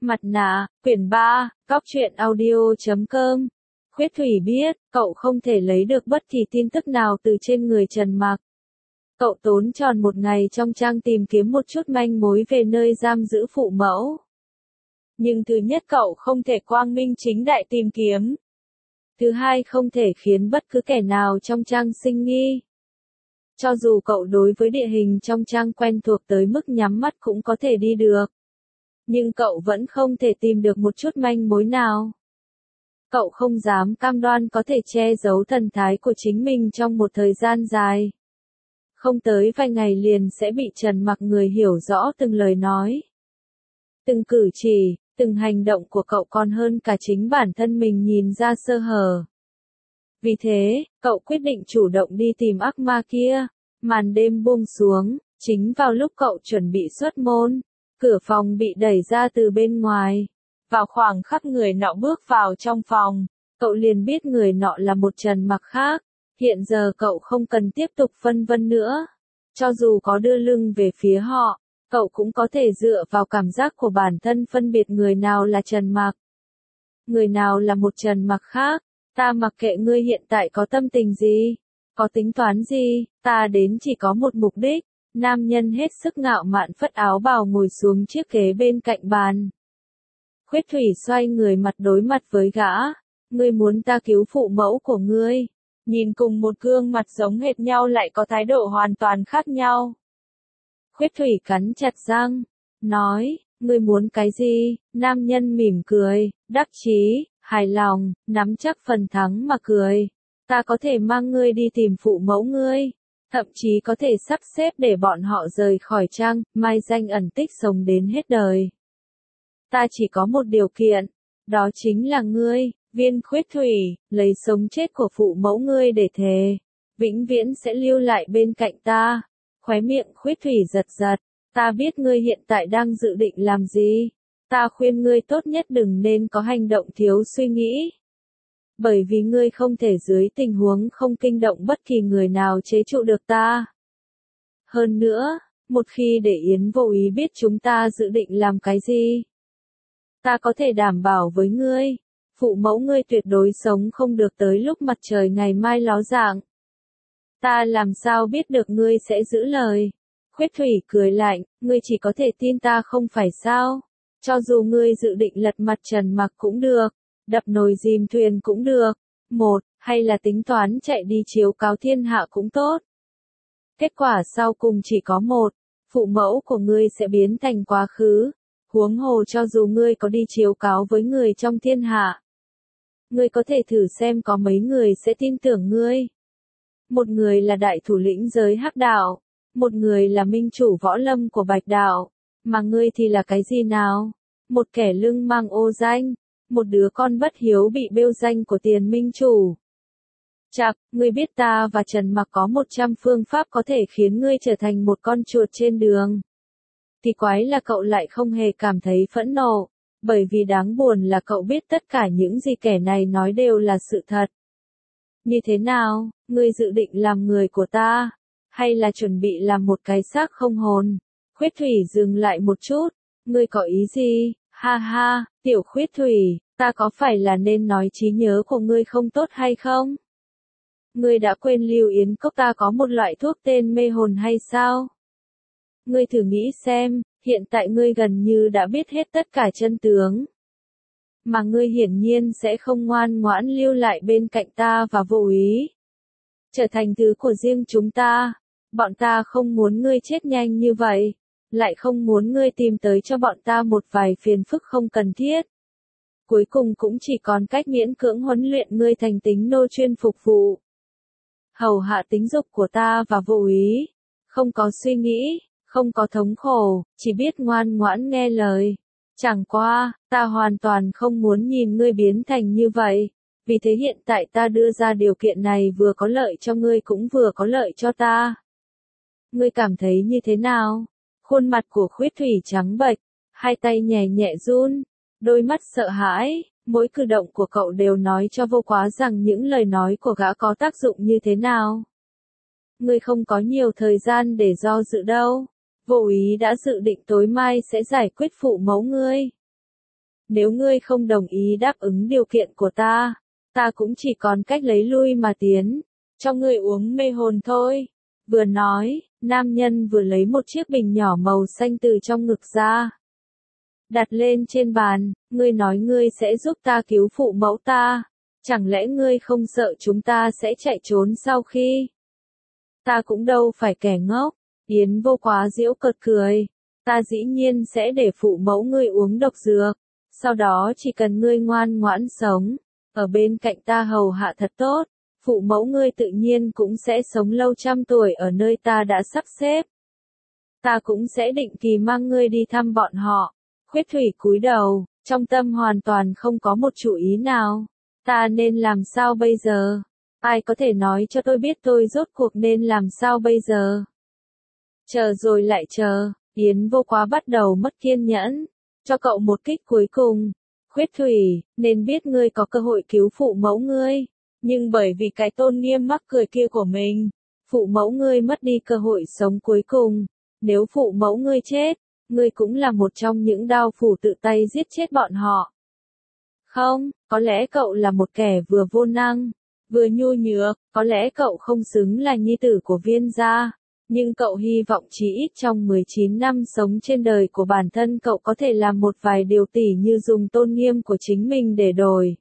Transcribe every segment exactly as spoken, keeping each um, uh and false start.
Mặt nạ, quyển ba, cóc truyện audio chấm com. Khuyết Thủy biết, cậu không thể lấy được bất kỳ tin tức nào từ trên người Trần Mặc. Cậu tốn tròn một ngày trong trang tìm kiếm một chút manh mối về nơi giam giữ phụ mẫu. Nhưng thứ nhất cậu không thể quang minh chính đại tìm kiếm. Thứ hai không thể khiến bất cứ kẻ nào trong trang sinh nghi. Cho dù cậu đối với địa hình trong trang quen thuộc tới mức nhắm mắt cũng có thể đi được. Nhưng cậu vẫn không thể tìm được một chút manh mối nào. Cậu không dám cam đoan có thể che giấu thần thái của chính mình trong một thời gian dài. Không tới vài ngày liền sẽ bị Trần Mặc người hiểu rõ từng lời nói. Từng cử chỉ, từng hành động của cậu còn hơn cả chính bản thân mình nhìn ra sơ hở. Vì thế, cậu quyết định chủ động đi tìm ác ma kia. Màn đêm buông xuống, chính vào lúc cậu chuẩn bị xuất môn, cửa phòng bị đẩy ra từ bên ngoài. Vào khoảng khắc người nọ bước vào trong phòng, cậu liền biết người nọ là một Trần Mặc khác. Hiện giờ cậu không cần tiếp tục phân vân nữa. Cho dù có đưa lưng về phía họ, cậu cũng có thể dựa vào cảm giác của bản thân phân biệt người nào là Trần Mặc. Người nào là một Trần Mặc khác. Ta mặc kệ ngươi hiện tại có tâm tình gì, có tính toán gì, ta đến chỉ có một mục đích. Nam nhân hết sức ngạo mạn phất áo bào ngồi xuống chiếc ghế bên cạnh bàn. Khuyết Thủy xoay người mặt đối mặt với gã. Ngươi muốn ta cứu phụ mẫu của ngươi. Nhìn cùng một gương mặt giống hệt nhau lại có thái độ hoàn toàn khác nhau. Khuyết Thủy cắn chặt răng, nói, ngươi muốn cái gì? Nam nhân mỉm cười, đắc chí, hài lòng, nắm chắc phần thắng mà cười. Ta có thể mang ngươi đi tìm phụ mẫu ngươi, thậm chí có thể sắp xếp để bọn họ rời khỏi trang, mai danh ẩn tích sống đến hết đời. Ta chỉ có một điều kiện, đó chính là ngươi, Viên Khuyết Thủy, lấy sống chết của phụ mẫu ngươi để thề, vĩnh viễn sẽ lưu lại bên cạnh ta. Khóe miệng Khuyết Thủy giật giật, ta biết ngươi hiện tại đang dự định làm gì. Ta khuyên ngươi tốt nhất đừng nên có hành động thiếu suy nghĩ. Bởi vì ngươi không thể dưới tình huống không kinh động bất kỳ người nào chế trụ được ta. Hơn nữa, một khi để Yến vô ý biết chúng ta dự định làm cái gì, ta có thể đảm bảo với ngươi, phụ mẫu ngươi tuyệt đối sống không được tới lúc mặt trời ngày mai ló dạng. Ta làm sao biết được ngươi sẽ giữ lời? Khuyết Thủy cười lạnh, ngươi chỉ có thể tin ta không phải sao? Cho dù ngươi dự định lật mặt Trần Mặc cũng được, đập nồi dìm thuyền cũng được, một, hay là tính toán chạy đi chiếu cáo thiên hạ cũng tốt. Kết quả sau cùng chỉ có một, phụ mẫu của ngươi sẽ biến thành quá khứ, huống hồ cho dù ngươi có đi chiếu cáo với người trong thiên hạ. Ngươi có thể thử xem có mấy người sẽ tin tưởng ngươi. Một người là đại thủ lĩnh giới Hắc đạo, một người là minh chủ võ lâm của Bạch đạo, mà ngươi thì là cái gì nào? Một kẻ lưng mang ô danh, một đứa con bất hiếu bị bêu danh của Tiền minh chủ. Chạc, ngươi biết ta và Trần Mặc có một trăm phương pháp có thể khiến ngươi trở thành một con chuột trên đường. Thì quái là cậu lại không hề cảm thấy phẫn nộ, bởi vì đáng buồn là cậu biết tất cả những gì kẻ này nói đều là sự thật. Như thế nào, ngươi dự định làm người của ta, hay là chuẩn bị làm một cái xác không hồn? Khuyết Thủy dừng lại một chút, ngươi có ý gì? Ha ha, tiểu Khuyết Thủy, ta có phải là nên nói trí nhớ của ngươi không tốt hay không? Ngươi đã quên Lưu Yến Cốc ta có một loại thuốc tên mê hồn hay sao? Ngươi thử nghĩ xem, hiện tại ngươi gần như đã biết hết tất cả chân tướng. Mà ngươi hiển nhiên sẽ không ngoan ngoãn lưu lại bên cạnh ta và vô ý trở thành thứ của riêng chúng ta. Bọn ta không muốn ngươi chết nhanh như vậy, lại không muốn ngươi tìm tới cho bọn ta một vài phiền phức không cần thiết. Cuối cùng cũng chỉ còn cách miễn cưỡng huấn luyện ngươi thành tính nô chuyên phục vụ, hầu hạ tính dục của ta và vô ý, không có suy nghĩ, không có thống khổ, chỉ biết ngoan ngoãn nghe lời. Chẳng qua, ta hoàn toàn không muốn nhìn ngươi biến thành như vậy, vì thế hiện tại ta đưa ra điều kiện này vừa có lợi cho ngươi cũng vừa có lợi cho ta. Ngươi cảm thấy như thế nào? Khuôn mặt của Khuyết Thủy trắng bệch, hai tay nhẹ nhẹ run, đôi mắt sợ hãi, mỗi cử động của cậu đều nói cho vô quá rằng những lời nói của gã có tác dụng như thế nào. Ngươi không có nhiều thời gian để do dự đâu. Vô ý đã dự định tối mai sẽ giải quyết phụ mẫu ngươi. nếu ngươi không đồng ý đáp ứng điều kiện của ta, ta cũng chỉ còn cách lấy lui mà tiến, cho ngươi uống mê hồn thôi. Vừa nói, nam nhân vừa lấy một chiếc bình nhỏ màu xanh từ trong ngực ra. Đặt lên trên bàn, ngươi nói ngươi sẽ giúp ta cứu phụ mẫu ta, chẳng lẽ ngươi không sợ chúng ta sẽ chạy trốn sau khi? Ta cũng đâu phải kẻ ngốc, Yến Vô Quá giễu cợt cười, ta dĩ nhiên sẽ để phụ mẫu ngươi uống độc dược, sau đó chỉ cần ngươi ngoan ngoãn sống, ở bên cạnh ta hầu hạ thật tốt, phụ mẫu ngươi tự nhiên cũng sẽ sống lâu trăm tuổi ở nơi ta đã sắp xếp. Ta cũng sẽ định kỳ mang ngươi đi thăm bọn họ. Khuyết Thủy cúi đầu, trong tâm hoàn toàn không có một chủ ý nào. Ta nên làm sao bây giờ? Ai có thể nói cho tôi biết tôi rốt cuộc nên làm sao bây giờ? Chờ rồi lại chờ, Yến Vô Quá bắt đầu mất kiên nhẫn. Cho cậu một kích cuối cùng. Khuyết Thủy, nên biết ngươi có cơ hội cứu phụ mẫu ngươi. Nhưng bởi vì cái tôn nghiêm mắc cười kia của mình, phụ mẫu ngươi mất đi cơ hội sống cuối cùng. Nếu phụ mẫu ngươi chết, ngươi cũng là một trong những đao phủ tự tay giết chết bọn họ. Không, có lẽ cậu là một kẻ vừa vô năng, vừa nhu nhược, có lẽ cậu không xứng là nhi tử của Viên gia, nhưng cậu hy vọng chỉ ít trong mười chín năm sống trên đời của bản thân cậu có thể làm một vài điều tỉ như dùng tôn nghiêm của chính mình để đổi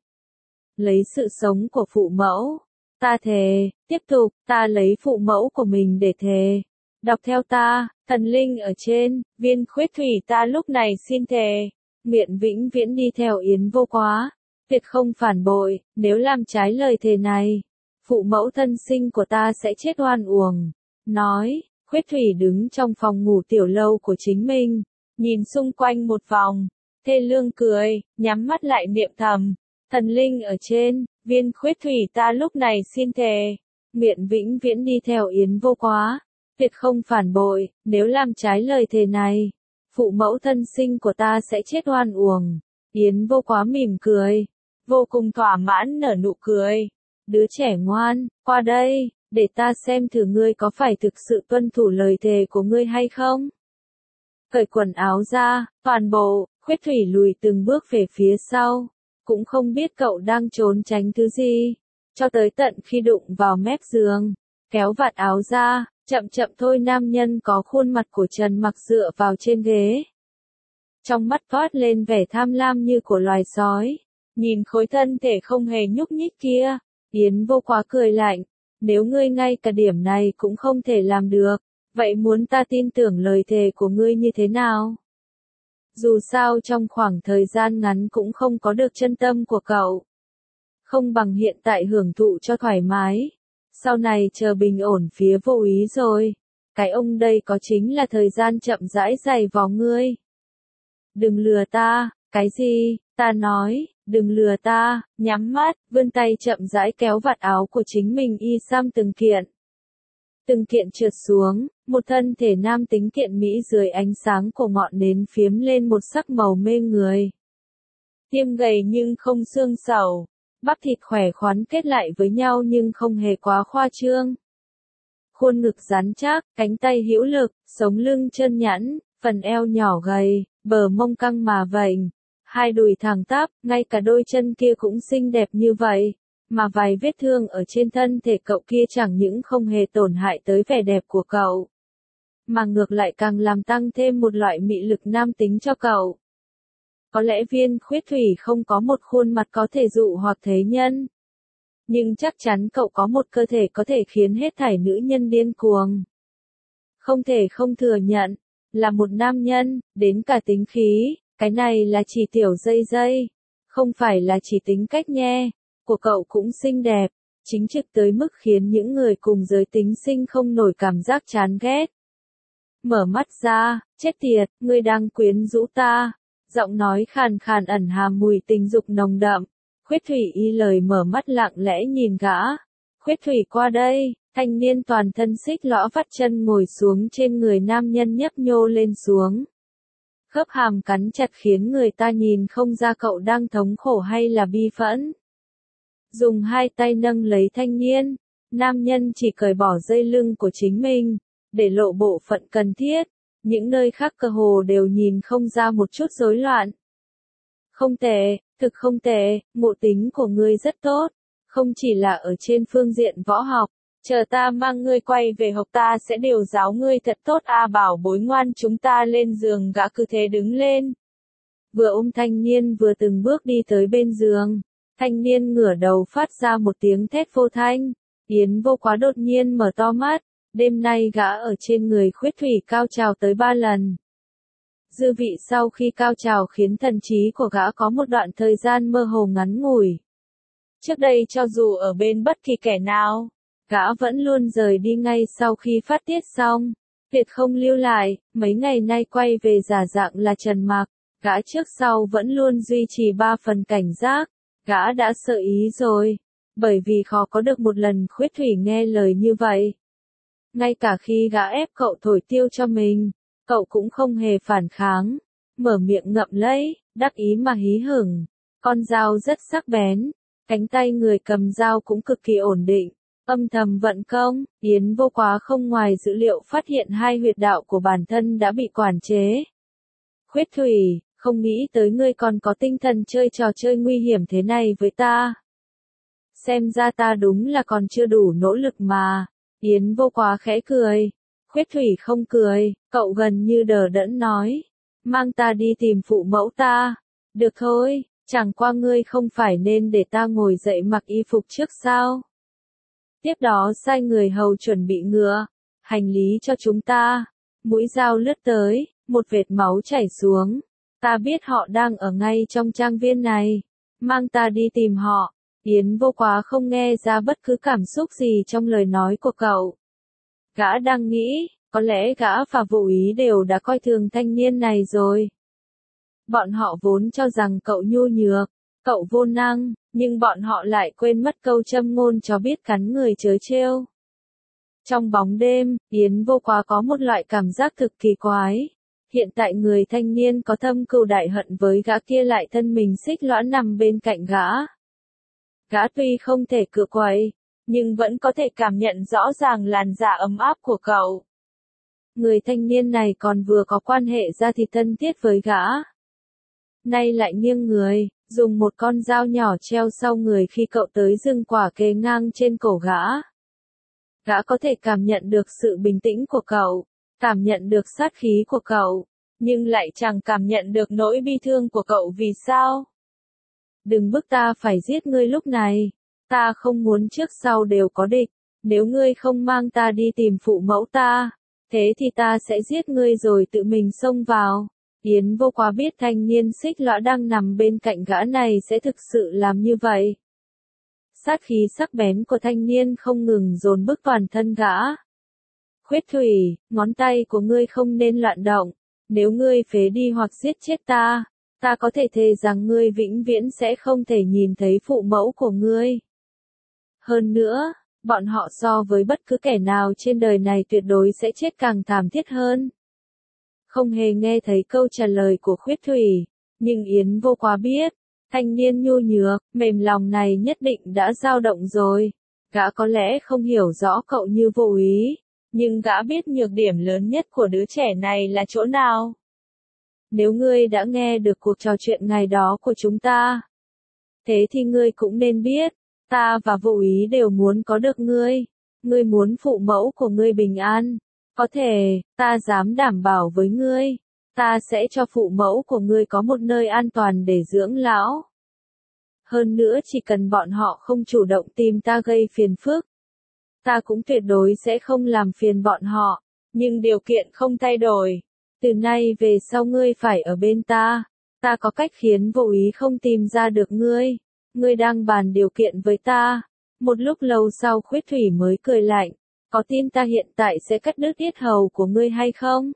lấy sự sống của phụ mẫu. Ta thề, tiếp tục, ta lấy phụ mẫu của mình để thề. Đọc theo ta, thần linh ở trên, Viên Khuyết Thủy ta lúc này xin thề, nguyện vĩnh viễn đi theo Yến Vô Quá, tuyệt không phản bội, nếu làm trái lời thề này, phụ mẫu thân sinh của ta sẽ chết oan uổng. Nói, Khuyết Thủy đứng trong phòng ngủ tiểu lâu của chính mình, nhìn xung quanh một vòng, thê lương cười, nhắm mắt lại niệm thầm, thần linh ở trên, Viên Khuyết Thủy ta lúc này xin thề, nguyện vĩnh viễn đi theo Yến Vô Quá, tuyệt không phản bội, nếu làm trái lời thề này, phụ mẫu thân sinh của ta sẽ chết oan uổng. Yến Vô Quá mỉm cười, vô cùng thỏa mãn nở nụ cười. Đứa trẻ ngoan, qua đây, để ta xem thử ngươi có phải thực sự tuân thủ lời thề của ngươi hay không. Cởi quần áo ra, toàn bộ, Khuyết Thủy lùi từng bước về phía sau, cũng không biết cậu đang trốn tránh thứ gì, cho tới tận khi đụng vào mép giường, kéo vạt áo ra. Chậm chậm thôi nam nhân có khuôn mặt của Trần Mặc dựa vào trên ghế. Trong mắt toát lên vẻ tham lam như của loài sói. Nhìn khối thân thể không hề nhúc nhích kia. Yến Vô Quá cười lạnh. Nếu ngươi ngay cả điểm này cũng không thể làm được, vậy muốn ta tin tưởng lời thề của ngươi như thế nào? Dù sao trong khoảng thời gian ngắn cũng không có được chân tâm của cậu. Không bằng hiện tại hưởng thụ cho thoải mái. Sau này chờ bình ổn phía vô ý rồi. Cái ông đây có chính là thời gian chậm rãi dày vò ngươi. Đừng lừa ta, cái gì, ta nói, đừng lừa ta, nhắm mắt, vươn tay chậm rãi kéo vạt áo của chính mình y sam từng kiện. Từng kiện trượt xuống, một thân thể nam tính kiện mỹ dưới ánh sáng của ngọn nến phiếm lên một sắc màu mê người. Tiêm gầy nhưng không xương sầu. Bắp thịt khỏe khoắn kết lại với nhau nhưng không hề quá khoa trương. Khuôn ngực rắn chắc, cánh tay hữu lực, sống lưng chân nhẵn, phần eo nhỏ gầy, bờ mông căng mà vành, hai đùi thẳng tắp, ngay cả đôi chân kia cũng xinh đẹp như vậy, mà vài vết thương ở trên thân thể cậu kia chẳng những không hề tổn hại tới vẻ đẹp của cậu, mà ngược lại càng làm tăng thêm một loại mị lực nam tính cho cậu. Có lẽ Viên Khuyết Thủy không có một khuôn mặt có thể dụ hoặc thế nhân. Nhưng chắc chắn cậu có một cơ thể có thể khiến hết thảy nữ nhân điên cuồng. Không thể không thừa nhận, là một nam nhân, đến cả tính khí, cái này là chỉ tiểu dây dây, không phải là chỉ tính cách nhe, của cậu cũng xinh đẹp, chính trực tới mức khiến những người cùng giới tính sinh không nổi cảm giác chán ghét. Mở mắt ra, chết tiệt, ngươi đang quyến rũ ta. Giọng nói khàn khàn ẩn hàm mùi tình dục nồng đậm. Khuyết Thủy y lời mở mắt lặng lẽ nhìn gã. Khuyết Thủy qua đây, thanh niên toàn thân xích lõa vắt chân ngồi xuống trên người nam nhân nhấp nhô lên xuống. Khớp hàm cắn chặt khiến người ta nhìn không ra cậu đang thống khổ hay là bi phẫn. Dùng hai tay nâng lấy thanh niên, nam nhân chỉ cởi bỏ dây lưng của chính mình, để lộ bộ phận cần thiết. Những nơi khác cơ hồ đều nhìn không ra một chút rối loạn. Không tệ, thực không tệ, ngộ tính của ngươi rất tốt, không chỉ là ở trên phương diện võ học. Chờ ta mang ngươi quay về học ta sẽ điều giáo ngươi thật tốt a bảo bối ngoan chúng ta lên giường gã cứ thế đứng lên. Vừa ôm thanh niên vừa từng bước đi tới bên giường. Thanh niên ngửa đầu phát ra một tiếng thét vô thanh. Yến Vô Quá đột nhiên mở to mắt. Đêm nay gã ở trên người Khuyết Thủy cao trào tới ba lần. Dư vị sau khi cao trào khiến thần trí của gã có một đoạn thời gian mơ hồ ngắn ngủi. Trước đây cho dù ở bên bất kỳ kẻ nào, gã vẫn luôn rời đi ngay sau khi phát tiết xong. Tuyệt không lưu lại, mấy ngày nay quay về giả dạng là Trần Mạc. Gã trước sau vẫn luôn duy trì ba phần cảnh giác. Gã đã sợ ý rồi. Bởi vì khó có được một lần Khuyết Thủy nghe lời như vậy. Ngay cả khi gã ép cậu thổi tiêu cho mình, cậu cũng không hề phản kháng. Mở miệng ngậm lấy, đắc ý mà hí hửng. Con dao rất sắc bén. Cánh tay người cầm dao cũng cực kỳ ổn định. Âm thầm vận công, Yến Vô Quá không ngoài dữ liệu phát hiện hai huyệt đạo của bản thân đã bị quản chế. Khuyết Thủy, không nghĩ tới ngươi còn có tinh thần chơi trò chơi nguy hiểm thế này với ta. Xem ra ta đúng là còn chưa đủ nỗ lực mà. Yến Vô Quá khẽ cười. Khuyết Thủy không cười, cậu gần như đờ đẫn nói. Mang ta đi tìm phụ mẫu ta. Được thôi, chẳng qua ngươi không phải nên để ta ngồi dậy mặc y phục trước sao? Tiếp đó sai người hầu chuẩn bị ngựa, hành lý cho chúng ta. Mũi dao lướt tới, một vệt máu chảy xuống. Ta biết họ đang ở ngay trong trang viên này. Mang ta đi tìm họ. Yến Vô Quá không nghe ra bất cứ cảm xúc gì trong lời nói của cậu. Gã đang nghĩ, có lẽ gã và Vô Ý đều đã coi thường thanh niên này rồi. Bọn họ vốn cho rằng cậu nhu nhược, cậu vô năng, nhưng bọn họ lại quên mất câu châm ngôn chó biết cắn người chớ trêu. Trong bóng đêm, Yến Vô Quá có một loại cảm giác thực kỳ quái. Hiện tại người thanh niên có thâm cừu đại hận với gã kia lại thân mình xích lõa nằm bên cạnh gã. Gã tuy không thể cựa quậy, nhưng vẫn có thể cảm nhận rõ ràng làn da ấm áp của cậu. Người thanh niên này còn vừa có quan hệ ra thịt thân thiết với gã. Nay lại nghiêng người, dùng một con dao nhỏ treo sau người khi cậu tới dừng quả kề ngang trên cổ gã. Gã có thể cảm nhận được sự bình tĩnh của cậu, cảm nhận được sát khí của cậu, nhưng lại chẳng cảm nhận được nỗi bi thương của cậu vì sao? Đừng bức ta phải giết ngươi lúc này, ta không muốn trước sau đều có địch, nếu ngươi không mang ta đi tìm phụ mẫu ta, thế thì ta sẽ giết ngươi rồi tự mình xông vào. Yến Vô Quá biết thanh niên xích lõa đang nằm bên cạnh gã này sẽ thực sự làm như vậy. Sát khí sắc bén của thanh niên không ngừng dồn bức toàn thân gã. Khuyết Thủy, ngón tay của ngươi không nên loạn động, nếu ngươi phế đi hoặc giết chết ta, ta có thể thề rằng ngươi vĩnh viễn sẽ không thể nhìn thấy phụ mẫu của ngươi. Hơn nữa, bọn họ so với bất cứ kẻ nào trên đời này tuyệt đối sẽ chết càng thảm thiết hơn. Không hề nghe thấy câu trả lời của Khuyết Thủy, nhưng Yến Vô Quá biết, thanh niên nhu nhược, mềm lòng này nhất định đã dao động rồi. Gã có lẽ không hiểu rõ cậu như Vô Ý, nhưng gã biết nhược điểm lớn nhất của đứa trẻ này là chỗ nào. Nếu ngươi đã nghe được cuộc trò chuyện ngày đó của chúng ta, thế thì ngươi cũng nên biết, ta và Vô Ý đều muốn có được ngươi. Ngươi muốn phụ mẫu của ngươi bình an. Có thể, ta dám đảm bảo với ngươi, ta sẽ cho phụ mẫu của ngươi có một nơi an toàn để dưỡng lão. Hơn nữa chỉ cần bọn họ không chủ động tìm ta gây phiền phức, ta cũng tuyệt đối sẽ không làm phiền bọn họ, nhưng điều kiện không thay đổi. Từ nay về sau ngươi phải ở bên ta, ta có cách khiến Vô Ý không tìm ra được ngươi. Ngươi đang bàn điều kiện với ta. Một lúc lâu sau Khuyết Thủy mới cười lạnh. Có tin ta hiện tại sẽ cắt đứt yết hầu của ngươi hay không?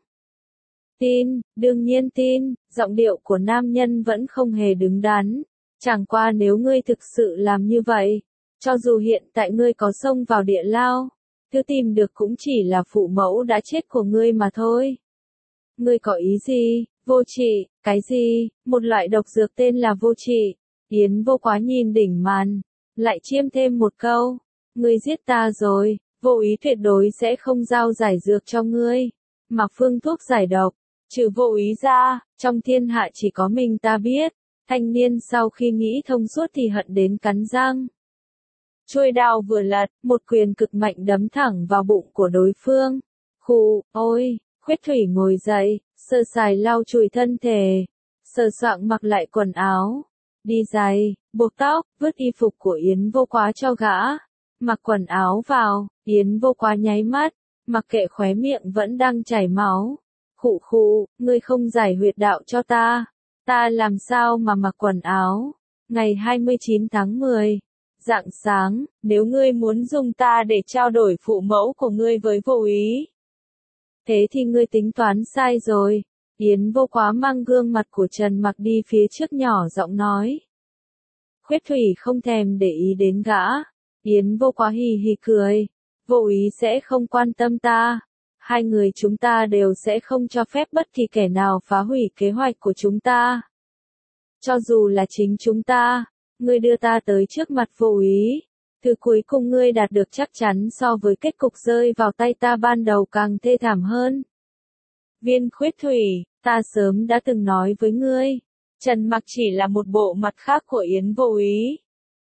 Tin, đương nhiên tin, giọng điệu của nam nhân vẫn không hề đứng đắn. Chẳng qua nếu ngươi thực sự làm như vậy, cho dù hiện tại ngươi có xông vào địa lao, thứ tìm được cũng chỉ là phụ mẫu đã chết của ngươi mà thôi. Ngươi có ý gì? Vô trị, cái gì? Một loại độc dược tên là vô trị. Yến Vô Quá nhìn đỉnh màn, lại chiêm thêm một câu. Ngươi giết ta rồi. Vô Ý tuyệt đối sẽ không giao giải dược cho ngươi, mà phương thuốc giải độc, trừ Vô Ý ra, trong thiên hạ chỉ có mình ta biết. Thanh niên sau khi nghĩ thông suốt thì hận đến cắn răng. Chuôi đao vừa lật, một quyền cực mạnh đấm thẳng vào bụng của đối phương. Khụ, ôi, Khuyết Thủy ngồi dậy, sơ sài lau chùi thân thể, sờ soạng mặc lại quần áo, đi giày, buộc tóc, vứt y phục của Yến Vô Quá cho gã, mặc quần áo vào. Yến Vô Quá nháy mắt, mặc kệ khóe miệng vẫn đang chảy máu. Khụ khụ, ngươi không giải huyệt đạo cho ta, ta làm sao mà mặc quần áo. Ngày hai mươi chín tháng mười, rạng sáng, nếu ngươi muốn dùng ta để trao đổi phụ mẫu của ngươi với Vô Úy, thế thì ngươi tính toán sai rồi. Yến Vô Quá mang gương mặt của Trần Mặc đi phía trước nhỏ giọng nói. Khuyết Thủy không thèm để ý đến gã. Yến Vô Quá hì hì cười. Vô Úy sẽ không quan tâm ta. Hai người chúng ta đều sẽ không cho phép bất kỳ kẻ nào phá hủy kế hoạch của chúng ta. Cho dù là chính chúng ta, ngươi đưa ta tới trước mặt Vô Úy. Thứ cuối cùng ngươi đạt được chắc chắn so với kết cục rơi vào tay ta ban đầu càng thê thảm hơn. Viên Khuyết Thủy, ta sớm đã từng nói với ngươi, Trần Mặc chỉ là một bộ mặt khác của Yến Vô Úy.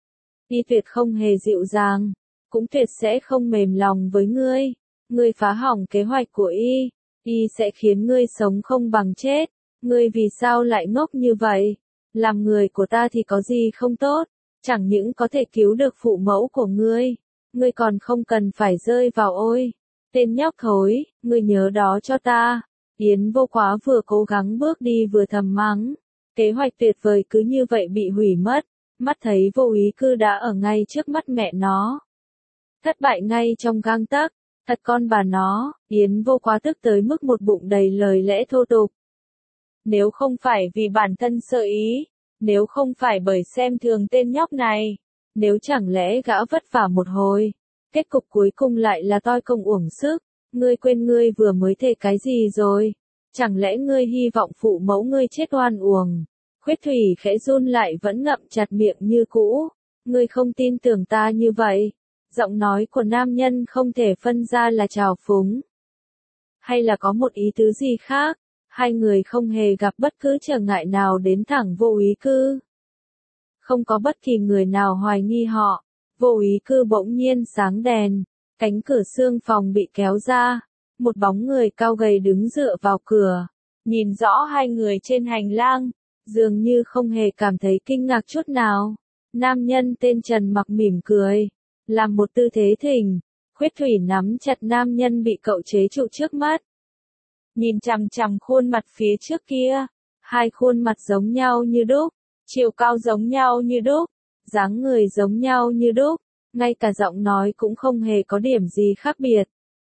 Y tuyệt không hề dịu dàng, cũng tuyệt sẽ không mềm lòng với ngươi. Ngươi phá hỏng kế hoạch của Y, Y sẽ khiến ngươi sống không bằng chết. Ngươi vì sao lại ngốc như vậy? Làm người của ta thì có gì không tốt, chẳng những có thể cứu được phụ mẫu của ngươi, ngươi còn không cần phải rơi vào ôi. Tên nhóc thối, ngươi nhớ đó cho ta. Yến Vô Quá vừa cố gắng bước đi vừa thầm mắng. Kế hoạch tuyệt vời cứ như vậy bị hủy mất, mắt thấy Vô Úy Cư đã ở ngay trước mắt mẹ nó. Thất bại ngay trong gang tấc, thật con bà nó. Yến Vô Quá tức tới mức một bụng đầy lời lẽ thô tục. Nếu không phải vì bản thân sợ ý, nếu không phải bởi xem thường tên nhóc này, nếu chẳng lẽ gã vất vả một hồi, kết cục cuối cùng lại là toi công uổng sức. Ngươi quên ngươi vừa mới thề cái gì rồi? Chẳng lẽ ngươi hy vọng phụ mẫu ngươi chết oan uổng? Khuyết Thủy khẽ run lại vẫn ngậm chặt miệng như cũ. Ngươi không tin tưởng ta như vậy? Giọng nói của nam nhân không thể phân ra là trào phúng, hay là có một ý tứ gì khác. Hai người không hề gặp bất cứ trở ngại nào đến thẳng Vô Úy Cư. Không có bất kỳ người nào hoài nghi họ. Vô Úy Cư bỗng nhiên sáng đèn. Cánh cửa xương phòng bị kéo ra, một bóng người cao gầy đứng dựa vào cửa, nhìn rõ hai người trên hành lang, dường như không hề cảm thấy kinh ngạc chút nào. Nam nhân tên Trần Mặc mỉm cười, làm một tư thế thỉnh. Khuyết Thủy nắm chặt nam nhân bị cậu chế trụ trước mắt, nhìn chằm chằm khuôn mặt phía trước kia, hai khuôn mặt giống nhau như đúc, chiều cao giống nhau như đúc, dáng người giống nhau như đúc. Ngay cả giọng nói cũng không hề có điểm gì khác biệt.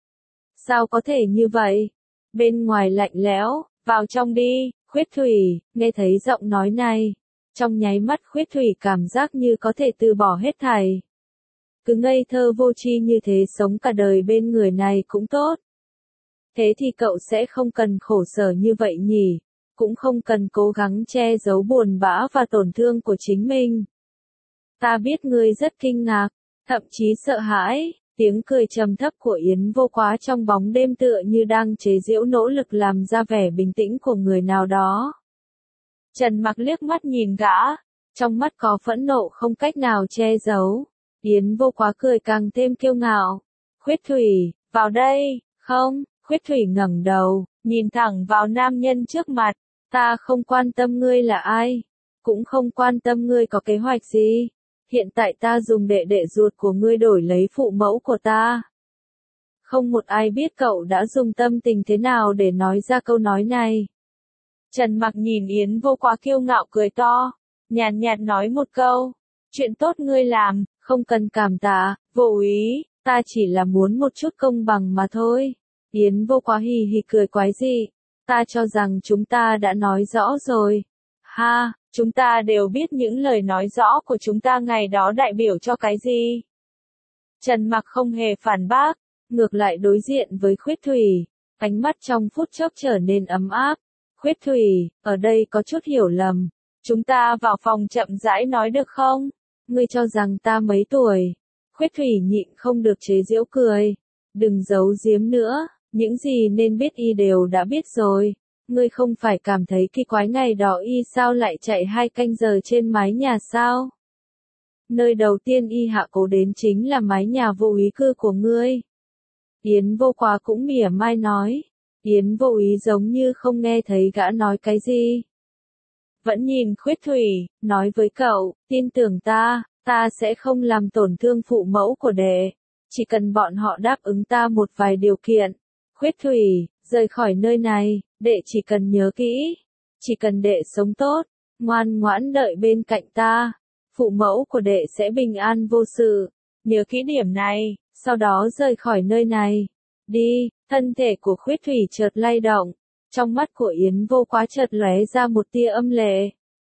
Sao có thể như vậy? Bên ngoài lạnh lẽo, vào trong đi. Khuyết Thủy, nghe thấy giọng nói này, trong nháy mắt Khuyết Thủy cảm giác như có thể từ bỏ hết thảy. Cứ ngây thơ vô tri như thế sống cả đời bên người này cũng tốt. Thế thì cậu sẽ không cần khổ sở như vậy nhỉ, cũng không cần cố gắng che giấu buồn bã và tổn thương của chính mình. Ta biết ngươi rất kinh ngạc, thậm chí sợ hãi. Tiếng cười trầm thấp của Yến Vô Quá trong bóng đêm tựa như đang chế giễu nỗ lực làm ra vẻ bình tĩnh của người nào đó. Trần Mặc liếc mắt nhìn gã, trong mắt có phẫn nộ không cách nào che giấu. Yến Vô Quá cười càng thêm kiêu ngạo. Khuyết Thủy, vào đây. Không. Khuyết Thủy ngẩng đầu, nhìn thẳng vào nam nhân trước mặt. Ta không quan tâm ngươi là ai, cũng không quan tâm ngươi có kế hoạch gì. Hiện tại ta dùng đệ đệ ruột của ngươi đổi lấy phụ mẫu của ta. Không một ai biết cậu đã dùng tâm tình thế nào để nói ra câu nói này. Trần Mặc nhìn Yến Vô Quá kiêu ngạo cười to, nhàn nhạt nói một câu. Chuyện tốt ngươi làm, không cần cảm tạ, Vô Úy, ta chỉ là muốn một chút công bằng mà thôi. Yến Vô Quá hì hì cười quái dị. Ta cho rằng chúng ta đã nói rõ rồi. Ha, chúng ta đều biết những lời nói rõ của chúng ta ngày đó đại biểu cho cái gì. Trần Mặc không hề phản bác, ngược lại đối diện với Khuyết Thủy, ánh mắt trong phút chốc trở nên ấm áp. Khuyết Thủy, ở đây có chút hiểu lầm. Chúng ta vào phòng chậm rãi nói được không? Ngươi cho rằng ta mấy tuổi? Khuyết Thủy nhịn không được chế giễu cười. Đừng giấu giếm nữa, những gì nên biết y đều đã biết rồi. ngươi không phải cảm thấy kỳ quái ngày đó y sao lại chạy hai canh giờ trên mái nhà sao? Nơi đầu tiên y hạ cố đến chính là mái nhà vô úy cư của ngươi. Yến Vô Quá cũng mỉa mai nói. Yến Vô Úy giống như không nghe thấy gã nói cái gì. Vẫn nhìn Khuyết Thủy, nói với cậu, tin tưởng ta, ta sẽ không làm tổn thương phụ mẫu của đệ. Chỉ cần bọn họ đáp ứng ta một vài điều kiện. Khuyết Thủy, rời khỏi nơi này, đệ chỉ cần nhớ kỹ. Chỉ cần đệ sống tốt, ngoan ngoãn đợi bên cạnh ta. Phụ mẫu của đệ sẽ bình an vô sự. Nhớ kỹ điểm này, sau đó rời khỏi nơi này. Đi, thân thể của Khuyết Thủy chợt lay động. Trong mắt của Yến Vô Quá chợt lóe ra một tia âm lệ.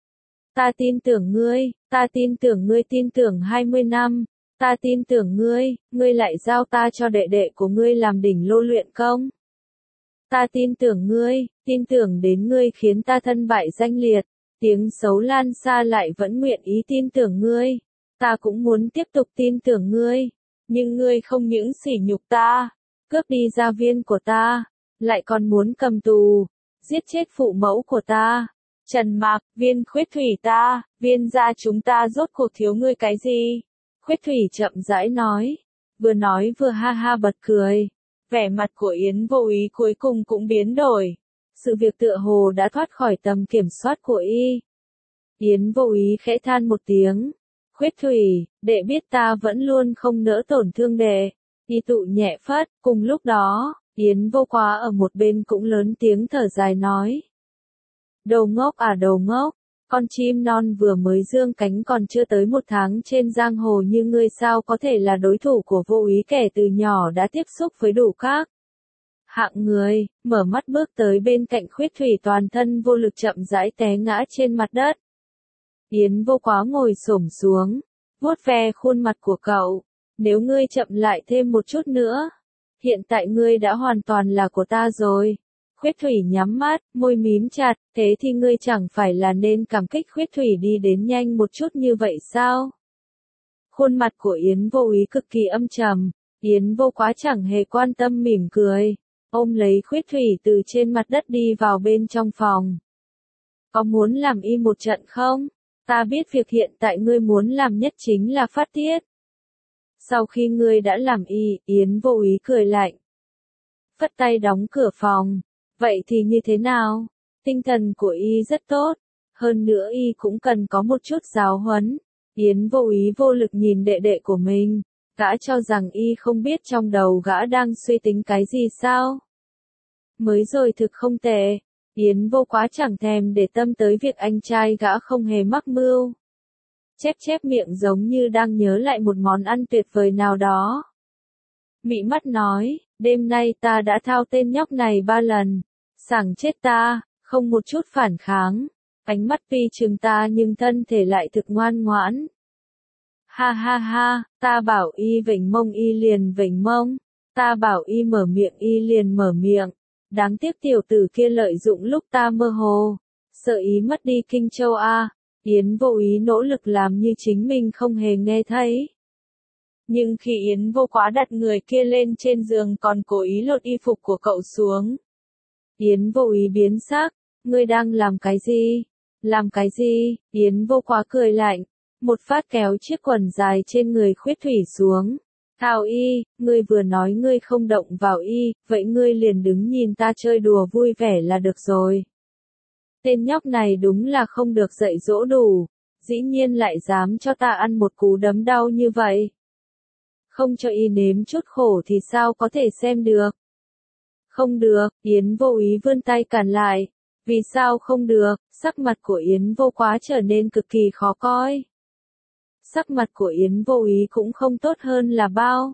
Ta tin tưởng ngươi, ta tin tưởng ngươi tin tưởng hai mươi năm. Ta tin tưởng ngươi, ngươi lại giao ta cho đệ đệ của ngươi làm đỉnh lô luyện công. Ta tin tưởng ngươi, tin tưởng đến ngươi khiến ta thân bại danh liệt. Tiếng xấu lan xa lại vẫn nguyện ý tin tưởng ngươi. Ta cũng muốn tiếp tục tin tưởng ngươi. Nhưng ngươi không những sỉ nhục ta, cướp đi gia viên của ta, lại còn muốn cầm tù, giết chết phụ mẫu của ta. Trần Mạc, Viên Khuyết Thủy ta, Viên gia chúng ta rốt cuộc thiếu ngươi cái gì? Khuyết Thủy chậm rãi nói, vừa nói vừa ha ha bật cười. Vẻ mặt của Yến Vô Úy cuối cùng cũng biến đổi. Sự việc tựa hồ đã thoát khỏi tầm kiểm soát của y. Yến Vô Úy khẽ than một tiếng. Khuyết Thủy, đệ biết ta vẫn luôn không nỡ tổn thương đệ. Y tụ nhẹ phất, cùng lúc đó, Yến Vô Quá ở một bên cũng lớn tiếng thở dài nói. Đầu ngốc à đầu ngốc, con chim non vừa mới dương cánh còn chưa tới một tháng trên giang hồ như ngươi sao có thể là đối thủ của Vô Úy kẻ từ nhỏ đã tiếp xúc với đủ các hạng người, mở mắt bước tới bên cạnh Khuyết Thủy toàn thân vô lực chậm rãi té ngã trên mặt đất. Yến Vô Quá ngồi xổm xuống, vuốt ve khuôn mặt của cậu. Nếu ngươi chậm lại thêm một chút nữa, hiện tại ngươi đã hoàn toàn là của ta rồi. Khuyết Thủy nhắm mắt, môi mím chặt, thế thì ngươi chẳng phải là nên cảm kích Khuyết Thủy đi đến nhanh một chút như vậy sao? Khuôn mặt của Yến Vô Úy cực kỳ âm trầm, Yến Vô Quá chẳng hề quan tâm mỉm cười, ôm lấy Khuyết Thủy từ trên mặt đất đi vào bên trong phòng. Có muốn làm y một trận không? Ta biết việc hiện tại ngươi muốn làm nhất chính là phát tiết. Sau khi ngươi đã làm y, Yến Vô Úy cười lạnh. Phất tay đóng cửa phòng. Vậy thì như thế nào? Tinh thần của y rất tốt. Hơn nữa y cũng cần có một chút giáo huấn. Yến Vô Úy vô lực nhìn đệ đệ của mình. Gã cho rằng y không biết trong đầu gã đang suy tính cái gì sao? Mới rồi thực không tệ. Yến Vô Quá chẳng thèm để tâm tới việc anh trai gã không hề mắc mưu. Chép chép miệng giống như đang nhớ lại một món ăn tuyệt vời nào đó. Mị mắt nói, đêm nay ta đã thao tên nhóc này ba lần. Sảng chết ta, không một chút phản kháng. Ánh mắt tuy trừng ta nhưng thân thể lại thực ngoan ngoãn. Ha ha ha, ta bảo y vểnh mông y liền vểnh mông. Ta bảo y mở miệng y liền mở miệng. Đáng tiếc tiểu tử kia lợi dụng lúc ta mơ hồ. Sợ ý mất đi Kinh Châu A. Yến Vô Úy nỗ lực làm như chính mình không hề nghe thấy. Nhưng khi Yến Vô Quá đặt người kia lên trên giường còn cố ý lột y phục của cậu xuống. Yến Vô Úy biến sắc, ngươi đang làm cái gì? Làm cái gì? Yến Vô Quá cười lạnh, một phát kéo chiếc quần dài trên người Khuyết Thủy xuống. Thảo y, ngươi vừa nói ngươi không động vào y, vậy ngươi liền đứng nhìn ta chơi đùa vui vẻ là được rồi. Tên nhóc này đúng là không được dạy dỗ đủ, dĩ nhiên lại dám cho ta ăn một cú đấm đau như vậy. Không cho y nếm chút khổ thì sao có thể xem được. Không được, Yến Vô Úy vươn tay cản lại. Vì sao không được? Sắc mặt của Yến Vô Quá trở nên cực kỳ khó coi. Sắc mặt của Yến Vô Úy cũng không tốt hơn là bao.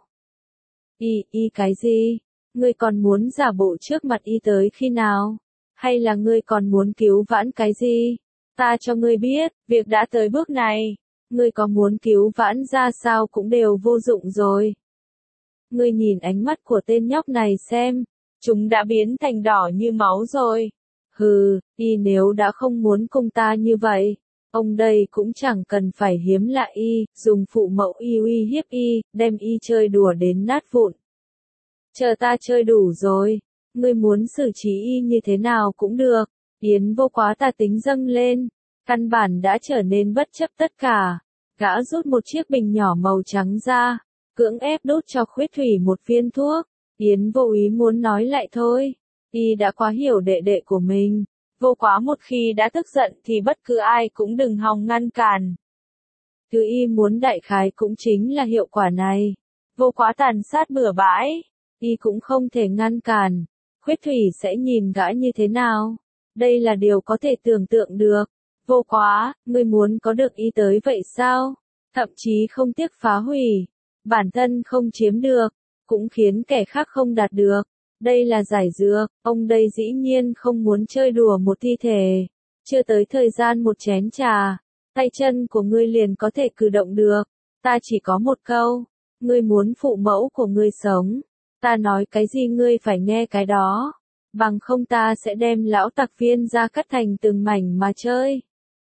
Y, y cái gì? Ngươi còn muốn giả bộ trước mặt y tới khi nào? Hay là ngươi còn muốn cứu vãn cái gì? Ta cho ngươi biết, việc đã tới bước này. Ngươi có muốn cứu vãn ra sao cũng đều vô dụng rồi. Ngươi nhìn ánh mắt của tên nhóc này xem. Chúng đã biến thành đỏ như máu rồi. Hừ, y nếu đã không muốn cùng ta như vậy, ông đây cũng chẳng cần phải hiếm lạ y, dùng phụ mẫu y uy hiếp y, đem y chơi đùa đến nát vụn. Chờ ta chơi đủ rồi, ngươi muốn xử trí y như thế nào cũng được. Yến Vô Quá tà tính dâng lên, căn bản đã trở nên bất chấp tất cả. Gã rút một chiếc bình nhỏ màu trắng ra, cưỡng ép đút cho Khuyết Thủy một viên thuốc. Yến Vô Ý muốn nói lại thôi, y đã quá hiểu đệ đệ của mình. Vô Quá một khi đã tức giận thì bất cứ ai cũng đừng hòng ngăn cản. Thứ y muốn đại khái cũng chính là hiệu quả này. Vô Quá tàn sát bừa bãi, y cũng không thể ngăn cản. Khuyết Thủy sẽ nhìn gã như thế nào? Đây là điều có thể tưởng tượng được. Vô Quá, ngươi muốn có được y tới vậy sao? Thậm chí không tiếc phá hủy. Bản thân không chiếm được, cũng khiến kẻ khác không đạt được. Đây là giải dược, ông đây dĩ nhiên không muốn chơi đùa một thi thể. Chưa tới thời gian một chén trà, tay chân của ngươi liền có thể cử động được. Ta chỉ có một câu, ngươi muốn phụ mẫu của ngươi sống. Ta nói cái gì ngươi phải nghe cái đó. Bằng không ta sẽ đem lão tặc viên ra cắt thành từng mảnh mà chơi.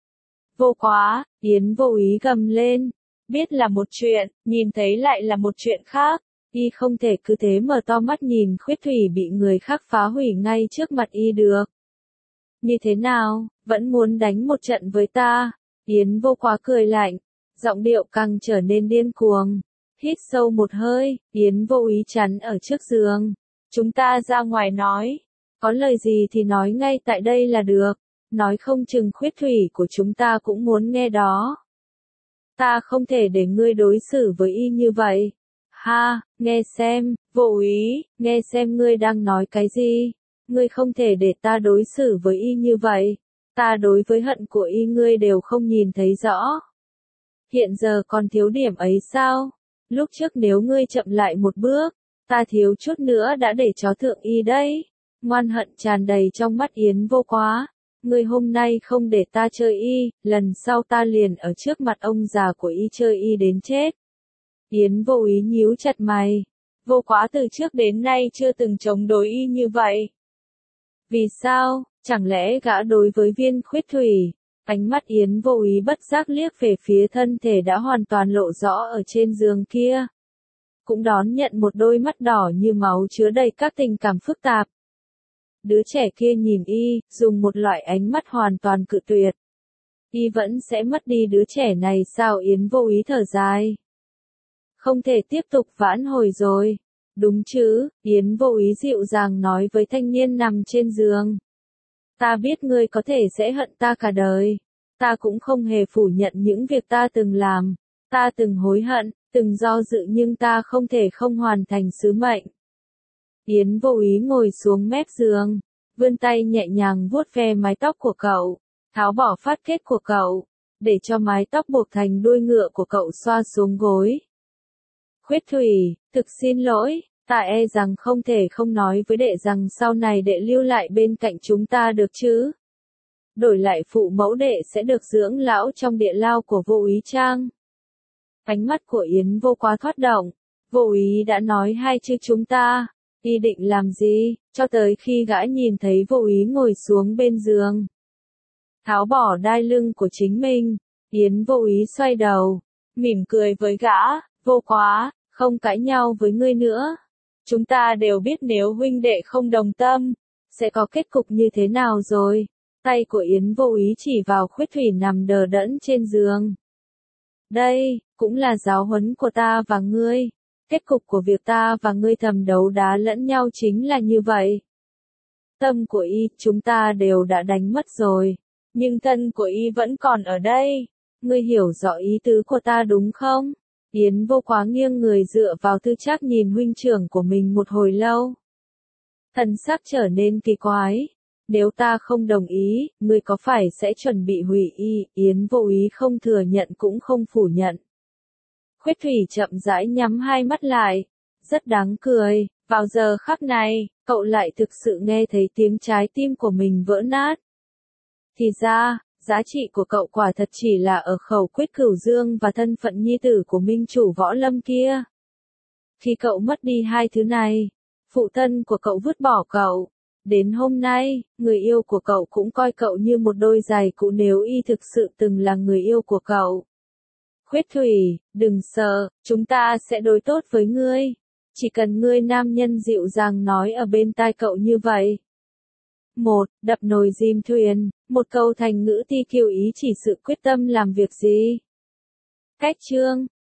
Vô Quá, Yến Vô Ý gầm lên. Biết là một chuyện, nhìn thấy lại là một chuyện khác. Y không thể cứ thế mở to mắt nhìn Khuyết Thủy bị người khác phá hủy ngay trước mặt y được. Như thế nào, vẫn muốn đánh một trận với ta? Yến Vô Quá cười lạnh, giọng điệu càng trở nên điên cuồng. Hít sâu một hơi, Yến Vô Ý chắn ở trước giường. Chúng ta ra ngoài nói. Có lời gì thì nói ngay tại đây là được. Nói không chừng Khuyết Thủy của chúng ta cũng muốn nghe đó. Ta không thể để ngươi đối xử với y như vậy. Ha, nghe xem, Vô Ý, nghe xem ngươi đang nói cái gì. Ngươi không thể để ta đối xử với y như vậy. Ta đối với hận của y ngươi đều không nhìn thấy rõ. Hiện giờ còn thiếu điểm ấy sao? Lúc trước nếu ngươi chậm lại một bước, ta thiếu chút nữa đã để chó thượng y đấy. Ngoan hận tràn đầy trong mắt Yến Vô Quá. Ngươi hôm nay không để ta chơi y, lần sau ta liền ở trước mặt ông già của y chơi y đến chết. Yến Vô Ý nhíu chặt mày. Vô Quá từ trước đến nay chưa từng chống đối y như vậy. Vì sao, chẳng lẽ gã đối với viên Khuyết Thủy? Ánh mắt Yến Vô Ý bất giác liếc về phía thân thể đã hoàn toàn lộ rõ ở trên giường kia. Cũng đón nhận một đôi mắt đỏ như máu chứa đầy các tình cảm phức tạp. Đứa trẻ kia nhìn y, dùng một loại ánh mắt hoàn toàn cự tuyệt. Y vẫn sẽ mất đi đứa trẻ này sao? Yến Vô Ý thở dài. Không thể tiếp tục vãn hồi rồi. Đúng chứ, Yến Vô Ý dịu dàng nói với thanh niên nằm trên giường. Ta biết ngươi có thể sẽ hận ta cả đời. Ta cũng không hề phủ nhận những việc ta từng làm. Ta từng hối hận, từng do dự nhưng ta không thể không hoàn thành sứ mệnh. Yến Vô Ý ngồi xuống mép giường, vươn tay nhẹ nhàng vuốt ve mái tóc của cậu, tháo bỏ phát kết của cậu, để cho mái tóc buộc thành đuôi ngựa của cậu xoa xuống gối. Khuyết Thủy, thực xin lỗi, ta e rằng không thể không nói với đệ rằng sau này đệ lưu lại bên cạnh chúng ta được chứ. Đổi lại phụ mẫu đệ sẽ được dưỡng lão trong địa lao của Vô Ý Trang. Ánh mắt của Yến Vô Quá thoát động, Vô Ý đã nói hai chữ chúng ta. Y định làm gì, cho tới khi gã nhìn thấy Vô Ý ngồi xuống bên giường. Tháo bỏ đai lưng của chính mình, Yến Vô Ý xoay đầu, mỉm cười với gã. Vô Quá, không cãi nhau với ngươi nữa. Chúng ta đều biết nếu huynh đệ không đồng tâm, sẽ có kết cục như thế nào rồi. Tay của Yến Vô Ý chỉ vào Khuyết Thủy nằm đờ đẫn trên giường. Đây, cũng là giáo huấn của ta và ngươi. Kết cục của việc ta và ngươi thầm đấu đá lẫn nhau chính là như vậy. Tâm của y, chúng ta đều đã đánh mất rồi. Nhưng thân của y vẫn còn ở đây. Ngươi hiểu rõ ý tứ của ta đúng không? Yến Vô Quá nghiêng người dựa vào thư trác nhìn huynh trưởng của mình một hồi lâu. Thần sắc trở nên kỳ quái. Nếu ta không đồng ý, ngươi có phải sẽ chuẩn bị hủy y? Yến Vô Ý không thừa nhận cũng không phủ nhận. Khuyết Thủy chậm rãi nhắm hai mắt lại. Rất đáng cười, vào giờ khắc này, cậu lại thực sự nghe thấy tiếng trái tim của mình vỡ nát. Thì ra, giá trị của cậu quả thật chỉ là ở khẩu quyết cửu dương và thân phận nhi tử của minh chủ võ lâm kia. Khi cậu mất đi hai thứ này, phụ thân của cậu vứt bỏ cậu. Đến hôm nay, người yêu của cậu cũng coi cậu như một đôi giày cũ nếu y thực sự từng là người yêu của cậu. Khuyết Thủy, đừng sợ, chúng ta sẽ đối tốt với ngươi. Chỉ cần người nam nhân dịu dàng nói ở bên tai cậu như vậy. Một, đập nồi dìm thuyền, một câu thành ngữ ti kiều ý chỉ sự quyết tâm làm việc gì. Cách chương